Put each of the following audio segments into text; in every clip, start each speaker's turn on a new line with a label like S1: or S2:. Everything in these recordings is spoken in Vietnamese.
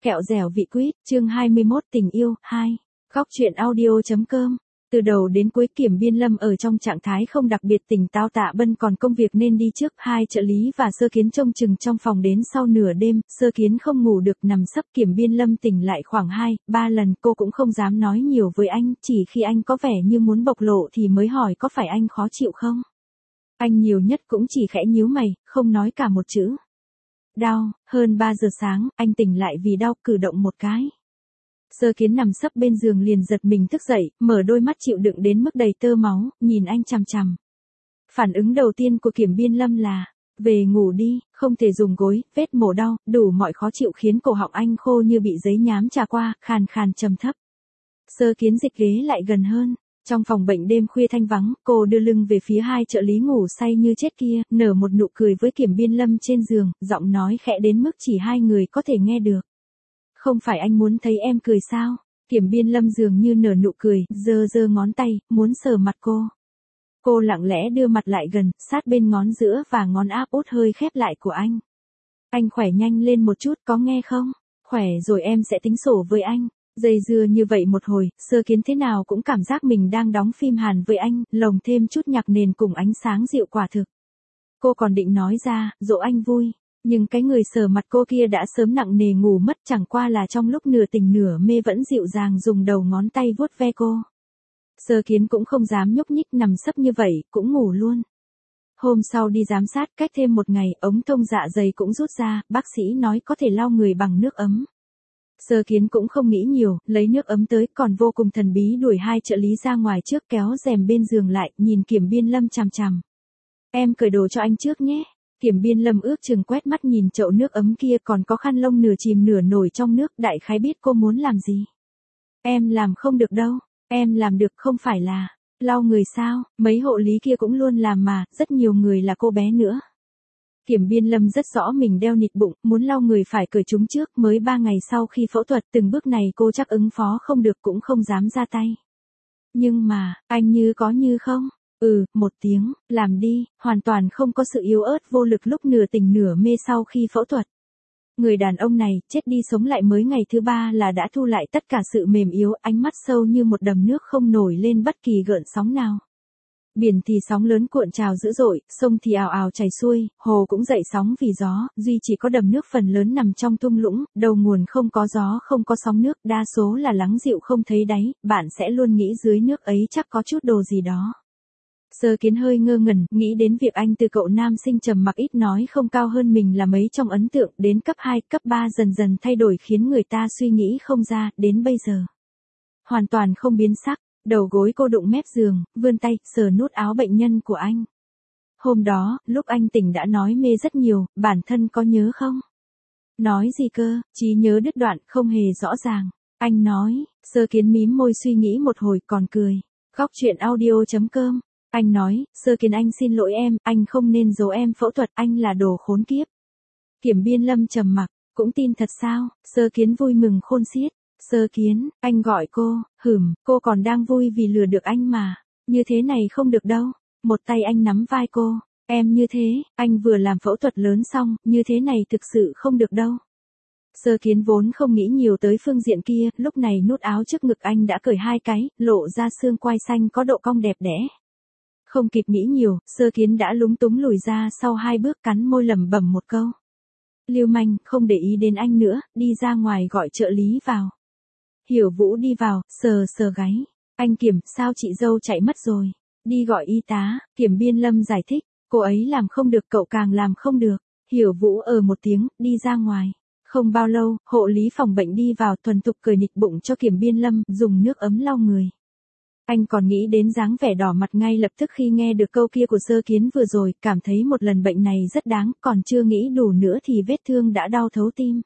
S1: Kẹo dẻo vị quýt, chương 21 tình yêu, 2. Góc truyện audio.com. Từ đầu đến cuối Kiểm Biên Lâm ở trong trạng thái không đặc biệt tỉnh táo, Tạ Bân còn công việc nên đi trước, hai trợ lý và Sơ Kiến trông chừng trong phòng đến sau nửa đêm, Sơ Kiến không ngủ được nằm sấp, Kiểm Biên Lâm tỉnh lại khoảng 2-3 lần, cô cũng không dám nói nhiều với anh, chỉ khi anh có vẻ như muốn bộc lộ thì mới hỏi có phải anh khó chịu không. Anh nhiều nhất cũng chỉ khẽ nhíu mày, không nói cả một chữ. Đau, hơn 3 giờ sáng, anh tỉnh lại vì đau, cử động một cái. Sơ Kiến nằm sấp bên giường liền giật mình thức dậy, mở đôi mắt chịu đựng đến mức đầy tơ máu, nhìn anh chằm chằm. Phản ứng đầu tiên của Kiểm Biên Lâm là, về ngủ đi, không thể dùng gối, vết mổ đau, đủ mọi khó chịu khiến cổ họng anh khô như bị giấy nhám chà qua, khàn khàn trầm thấp. Sơ Kiến dịch ghế lại gần hơn. Trong phòng bệnh đêm khuya thanh vắng, cô đưa lưng về phía hai trợ lý ngủ say như chết kia, nở một nụ cười với Kiểm Biên Lâm trên giường, giọng nói khẽ đến mức chỉ hai người có thể nghe được. Không phải anh muốn thấy em cười sao? Kiểm Biên Lâm dường như nở nụ cười, giơ giơ ngón tay, muốn sờ mặt cô. Cô lặng lẽ đưa mặt lại gần, sát bên ngón giữa và ngón áp út hơi khép lại của anh. Anh khỏe nhanh lên một chút, có nghe không? Khỏe rồi em sẽ tính sổ với anh. Dây dưa như vậy một hồi, Sơ Kiến thế nào cũng cảm giác mình đang đóng phim Hàn với anh, lồng thêm chút nhạc nền cùng ánh sáng dịu quả thực. Cô còn định nói ra, dỗ anh vui, nhưng cái người sờ mặt cô kia đã sớm nặng nề ngủ mất, chẳng qua là trong lúc nửa tỉnh nửa mê vẫn dịu dàng dùng đầu ngón tay vuốt ve cô. Sơ Kiến cũng không dám nhúc nhích, nằm sấp như vậy, cũng ngủ luôn. Hôm sau đi giám sát, cách thêm một ngày, ống thông dạ dày cũng rút ra, bác sĩ nói có thể lau người bằng nước ấm. Sơ Kiến cũng không nghĩ nhiều, lấy nước ấm tới, còn vô cùng thần bí đuổi hai trợ lý ra ngoài trước, kéo rèm bên giường lại, nhìn Kiểm Biên Lâm chằm chằm. Em cởi đồ cho anh trước nhé. Kiểm Biên Lâm ước chừng quét mắt nhìn chậu nước ấm kia, còn có khăn lông nửa chìm nửa nổi trong nước, đại khái biết cô muốn làm gì. Em làm không được đâu, em làm được, không phải là lau người sao, mấy hộ lý kia cũng luôn làm mà, rất nhiều người là cô bé nữa. Kiểm Biên Lâm rất rõ mình đeo nịt bụng, muốn lau người phải cởi chúng trước, mới 3 ngày sau khi phẫu thuật, từng bước này cô chắc ứng phó không được, cũng không dám ra tay. Nhưng mà, anh như có như không? Một tiếng, làm đi, hoàn toàn không có sự yếu ớt vô lực lúc nửa tỉnh nửa mê sau khi phẫu thuật. Người đàn ông này, chết đi sống lại mới ngày thứ 3 là đã thu lại tất cả sự mềm yếu, ánh mắt sâu như một đầm nước không nổi lên bất kỳ gợn sóng nào. Biển thì sóng lớn cuộn trào dữ dội, sông thì ào ào chảy xuôi, hồ cũng dậy sóng vì gió, duy chỉ có đầm nước phần lớn nằm trong thung lũng, đầu nguồn không có gió không có sóng nước, đa số là lắng dịu không thấy đáy, bạn sẽ luôn nghĩ dưới nước ấy chắc có chút đồ gì đó. Sơ Kiến hơi ngơ ngẩn, nghĩ đến việc anh từ cậu nam sinh trầm mặc ít nói không cao hơn mình là mấy trong ấn tượng, đến cấp 2, cấp 3 dần dần thay đổi khiến người ta suy nghĩ không ra, đến bây giờ. Hoàn toàn không biến sắc. Đầu gối cô đụng mép giường, vươn tay, sờ nút áo bệnh nhân của anh. Hôm đó, lúc anh tỉnh đã nói mê rất nhiều, bản thân có nhớ không? Nói gì cơ, trí nhớ đứt đoạn, không hề rõ ràng. Anh nói, Sơ Kiến mím môi suy nghĩ một hồi còn cười. Góc truyện audio.com. Anh nói, Sơ Kiến anh xin lỗi em, anh không nên giấu em phẫu thuật, anh là đồ khốn kiếp. Kiểm Biên Lâm trầm mặc, cũng tin thật sao? Sơ Kiến vui mừng khôn xiết. Sơ Kiến, anh gọi cô, cô còn đang vui vì lừa được anh mà, như thế này không được đâu. Một tay anh nắm vai cô, em như thế, anh vừa làm phẫu thuật lớn xong, như thế này thực sự không được đâu. Sơ Kiến vốn không nghĩ nhiều tới phương diện kia, lúc này nút áo trước ngực anh đã cởi 2 cái, lộ ra xương quai xanh có độ cong đẹp đẽ. Không kịp nghĩ nhiều, Sơ Kiến đã lúng túng lùi ra sau 2 bước, cắn môi lẩm bẩm một câu. Lưu manh, không để ý đến anh nữa, đi ra ngoài gọi trợ lý vào. Hiểu Vũ đi vào, sờ sờ gáy. Anh Kiểm, sao chị dâu chạy mất rồi? Đi gọi y tá, Kiểm Biên Lâm giải thích. Cô ấy làm không được, cậu càng làm không được. Hiểu Vũ một tiếng, đi ra ngoài. Không bao lâu, hộ lý phòng bệnh đi vào, thuần thục cởi nịt bụng cho Kiểm Biên Lâm, dùng nước ấm lau người. Anh còn nghĩ đến dáng vẻ đỏ mặt ngay lập tức khi nghe được câu kia của Sơ Kiến vừa rồi, cảm thấy một lần bệnh này rất đáng, còn chưa nghĩ đủ nữa thì vết thương đã đau thấu tim.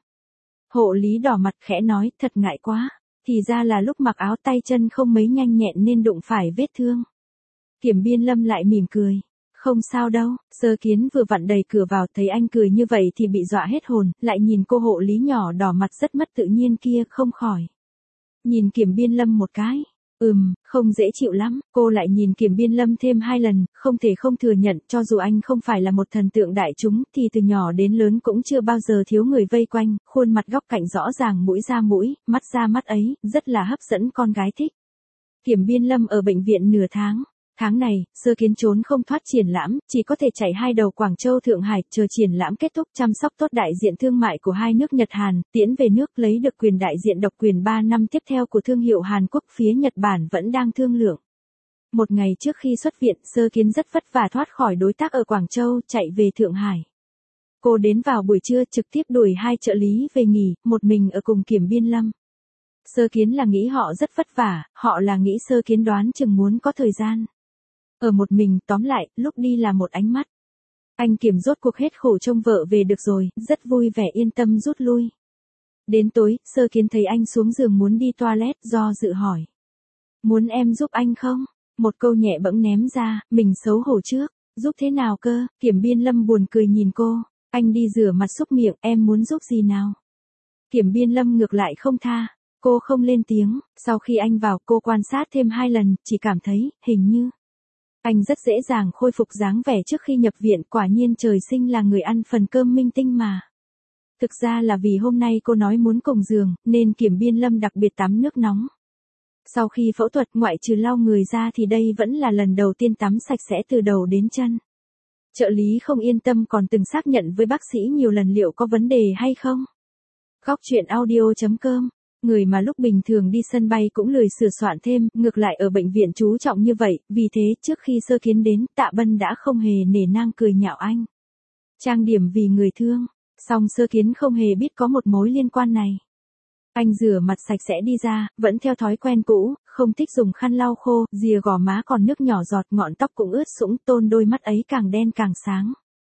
S1: Hộ lý đỏ mặt khẽ nói, thật ngại quá. Thì ra là lúc mặc áo tay chân không mấy nhanh nhẹn nên đụng phải vết thương. Kiểm Biên Lâm lại mỉm cười. Không sao đâu, Sơ Kiến vừa vặn đẩy cửa vào, thấy anh cười như vậy thì bị dọa hết hồn, lại nhìn cô hộ lý nhỏ đỏ mặt rất mất tự nhiên kia, không khỏi nhìn Kiểm Biên Lâm một cái. Không dễ chịu lắm, cô lại nhìn Kiểm Biên Lâm thêm 2 lần, không thể không thừa nhận, cho dù anh không phải là một thần tượng đại chúng, thì từ nhỏ đến lớn cũng chưa bao giờ thiếu người vây quanh, khuôn mặt góc cạnh rõ ràng mũi ra mũi, mắt ra mắt ấy, rất là hấp dẫn con gái thích. Kiểm Biên Lâm ở bệnh viện nửa tháng. Tháng này, Sơ Kiến trốn không thoát triển lãm, chỉ có thể chạy hai đầu Quảng Châu Thượng Hải, chờ triển lãm kết thúc chăm sóc tốt đại diện thương mại của hai nước Nhật Hàn, tiễn về nước lấy được quyền đại diện độc quyền 3 năm tiếp theo của thương hiệu Hàn Quốc, phía Nhật Bản vẫn đang thương lượng. Một ngày trước khi xuất viện, Sơ Kiến rất vất vả thoát khỏi đối tác ở Quảng Châu, chạy về Thượng Hải. Cô đến vào buổi trưa trực tiếp đuổi hai trợ lý về nghỉ, một mình ở cùng Kiểm Biên Lâm. Sơ Kiến là nghĩ họ rất vất vả, họ là nghĩ Sơ Kiến đoán chừng muốn có thời gian. Ở một mình, tóm lại, lúc đi là một ánh mắt. Anh Kiểm rốt cuộc hết khổ trông vợ về được rồi, rất vui vẻ yên tâm rút lui. Đến tối, Sơ Kiến thấy anh xuống giường muốn đi toilet, do dự hỏi. Muốn em giúp anh không? Một câu nhẹ bẫng ném ra, mình xấu hổ trước. Giúp thế nào cơ? Kiểm Biên Lâm buồn cười nhìn cô. Anh đi rửa mặt súc miệng, em muốn giúp gì nào? Kiểm Biên Lâm ngược lại không tha. Cô không lên tiếng, sau khi anh vào cô quan sát thêm 2 lần, chỉ cảm thấy, hình như anh rất dễ dàng khôi phục dáng vẻ trước khi nhập viện, quả nhiên trời sinh là người ăn phần cơm minh tinh mà. Thực ra là vì hôm nay cô nói muốn cùng giường, nên Kiểm Biên Lâm đặc biệt tắm nước nóng. Sau khi phẫu thuật ngoại trừ lau người ra thì đây vẫn là lần đầu tiên tắm sạch sẽ từ đầu đến chân. Trợ lý không yên tâm còn từng xác nhận với bác sĩ nhiều lần liệu có vấn đề hay không. Góc truyện audio.com. Người mà lúc bình thường đi sân bay cũng lười sửa soạn thêm, ngược lại ở bệnh viện chú trọng như vậy, vì thế trước khi Sơ Kiến đến, Tạ Bân đã không hề nể nang cười nhạo anh. Trang điểm vì người thương, song Sơ Kiến không hề biết có một mối liên quan này. Anh rửa mặt sạch sẽ đi ra, vẫn theo thói quen cũ, không thích dùng khăn lau khô, rìa gò má còn nước nhỏ giọt, ngọn tóc cũng ướt sũng, tôn đôi mắt ấy càng đen càng sáng.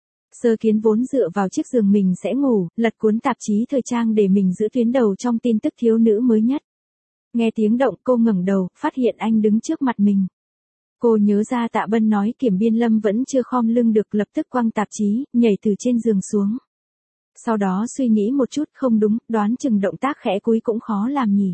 S1: Sơ Kiến vốn dựa vào chiếc giường mình sẽ ngủ, lật cuốn tạp chí thời trang để mình giữ tuyến đầu trong tin tức thiếu nữ mới nhất. Nghe tiếng động cô ngẩng đầu, phát hiện anh đứng trước mặt mình. Cô nhớ ra Tạ Bân nói Kiểm Biên Lâm vẫn chưa khom lưng được, lập tức quăng tạp chí, nhảy từ trên giường xuống. Sau đó suy nghĩ một chút, không đúng, đoán chừng động tác khẽ cúi cũng khó làm nhỉ.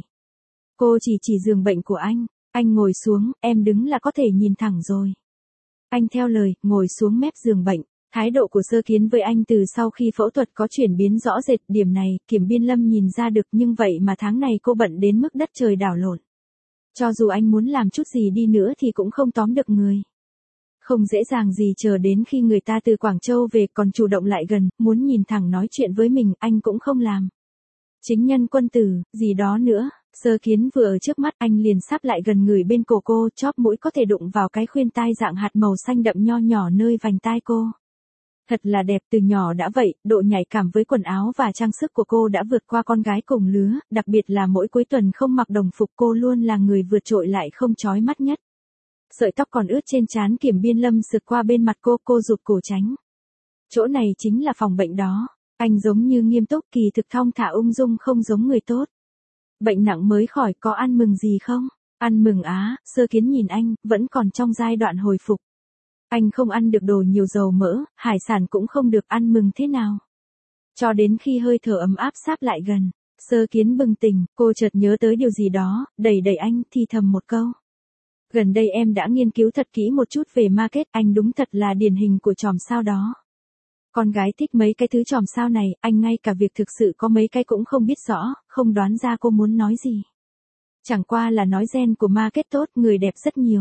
S1: Cô chỉ giường bệnh của anh ngồi xuống, em đứng là có thể nhìn thẳng rồi. Anh theo lời, ngồi xuống mép giường bệnh. Thái độ của Sơ Kiến với anh từ sau khi phẫu thuật có chuyển biến rõ rệt, điểm này, Kiểm Biên Lâm nhìn ra được, nhưng vậy mà tháng này cô bận đến mức đất trời đảo lộn. Cho dù anh muốn làm chút gì đi nữa thì cũng không tóm được người. Không dễ dàng gì chờ đến khi người ta từ Quảng Châu về còn chủ động lại gần, muốn nhìn thẳng nói chuyện với mình, anh cũng không làm. Chính nhân quân tử, gì đó nữa. Sơ Kiến vừa ở trước mắt anh liền sắp lại gần người bên cổ cô, chóp mũi có thể đụng vào cái khuyên tai dạng hạt màu xanh đậm nho nhỏ nơi vành tai cô. Thật là đẹp, từ nhỏ đã vậy, độ nhạy cảm với quần áo và trang sức của cô đã vượt qua con gái cùng lứa, đặc biệt là mỗi cuối tuần không mặc đồng phục cô luôn là người vượt trội lại không chói mắt nhất. Sợi tóc còn ướt trên trán Kiểm Biên Lâm sượt qua bên mặt cô rụt cổ tránh. Chỗ này chính là phòng bệnh đó. Anh giống như nghiêm túc, kỳ thực thong thả ung dung, không giống người tốt. Bệnh nặng mới khỏi, có ăn mừng gì không? Ăn mừng á? Sơ Kiến nhìn anh, vẫn còn trong giai đoạn hồi phục. Anh không ăn được đồ nhiều dầu mỡ, hải sản cũng không được, ăn mừng thế nào? Cho đến khi hơi thở ấm áp sáp lại gần, Sơ Kiến bừng tỉnh, cô chợt nhớ tới điều gì đó, đẩy anh, thì thầm một câu. Gần đây em đã nghiên cứu thật kỹ một chút về market, anh đúng thật là điển hình của chòm sao đó. Con gái thích mấy cái thứ chòm sao này, anh ngay cả việc thực sự có mấy cái cũng không biết rõ, không đoán ra cô muốn nói gì. Chẳng qua là nói gen của market tốt, người đẹp rất nhiều.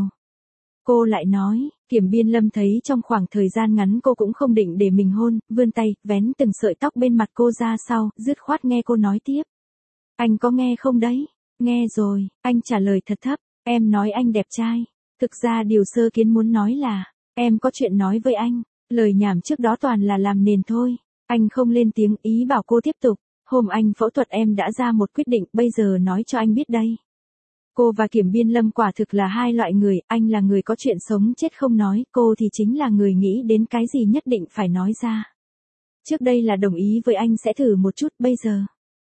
S1: Cô lại nói, Kiểm Biên Lâm thấy trong khoảng thời gian ngắn cô cũng không định để mình hôn, vươn tay, vén từng sợi tóc bên mặt cô ra sau, dứt khoát nghe cô nói tiếp. Anh có nghe không đấy? Nghe rồi, anh trả lời thật thấp, em nói anh đẹp trai. Thực ra điều Sơ Kiến muốn nói là, em có chuyện nói với anh, lời nhảm trước đó toàn là làm nền thôi. Anh không lên tiếng, ý bảo cô tiếp tục, hôm anh phẫu thuật em đã ra một quyết định, bây giờ nói cho anh biết đây. Cô và Kiểm Biên Lâm quả thực là hai loại người, anh là người có chuyện sống chết không nói, cô thì chính là người nghĩ đến cái gì nhất định phải nói ra. Trước đây là đồng ý với anh sẽ thử một chút, bây giờ.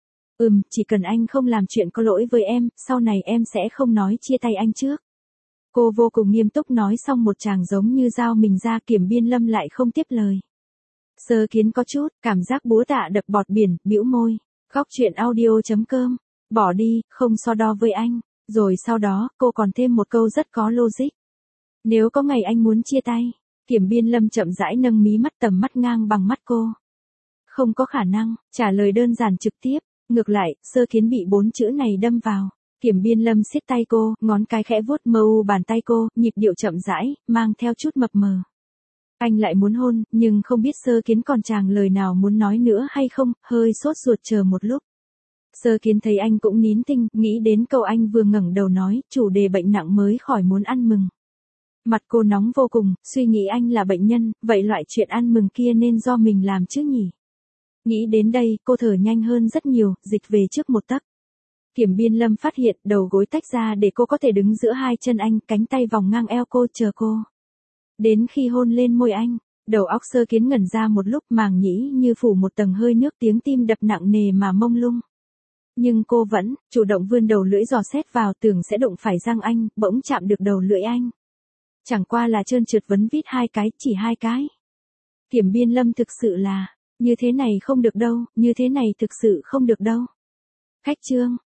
S1: Chỉ cần anh không làm chuyện có lỗi với em, sau này em sẽ không nói chia tay anh trước. Cô vô cùng nghiêm túc nói xong một tràng giống như giao mình ra, Kiểm Biên Lâm lại không tiếp lời. Sơ Kiến có chút, cảm giác búa tạ đập bọt biển, bĩu môi. Góc truyện audio.com. Bỏ đi, không so đo với anh. Rồi sau đó, cô còn thêm một câu rất có logic. Nếu có ngày anh muốn chia tay, Kiểm Biên Lâm chậm rãi nâng mí mắt tầm mắt ngang bằng mắt cô. Không có khả năng, trả lời đơn giản trực tiếp, ngược lại, Sơ Kiến bị 4 chữ này đâm vào. Kiểm Biên Lâm siết tay cô, ngón cái khẽ vuốt mờ u bàn tay cô, nhịp điệu chậm rãi, mang theo chút mập mờ. Anh lại muốn hôn, nhưng không biết Sơ Kiến còn chàng lời nào muốn nói nữa hay không, hơi sốt ruột chờ một lúc. Sơ Kiến thấy anh cũng nín thinh, nghĩ đến câu anh vừa ngẩng đầu nói, chủ đề bệnh nặng mới khỏi muốn ăn mừng. Mặt cô nóng vô cùng, suy nghĩ anh là bệnh nhân, vậy loại chuyện ăn mừng kia nên do mình làm chứ nhỉ? Nghĩ đến đây, cô thở nhanh hơn rất nhiều, dịch về trước một tấc. Kiểm Biên Lâm phát hiện đầu gối tách ra để cô có thể đứng giữa hai chân anh, cánh tay vòng ngang eo cô chờ cô. Đến khi hôn lên môi anh, đầu óc Sơ Kiến ngẩn ra một lúc, màng nhĩ như phủ một tầng hơi nước, tiếng tim đập nặng nề mà mông lung. Nhưng cô vẫn chủ động vươn đầu lưỡi dò xét vào, tưởng sẽ đụng phải răng anh, bỗng chạm được đầu lưỡi anh. Chẳng qua là trơn trượt vấn vít 2 cái, chỉ 2 cái. Kiểm Biên Lâm thực sự là, như thế này không được đâu, như thế này thực sự không được đâu. Khách trương,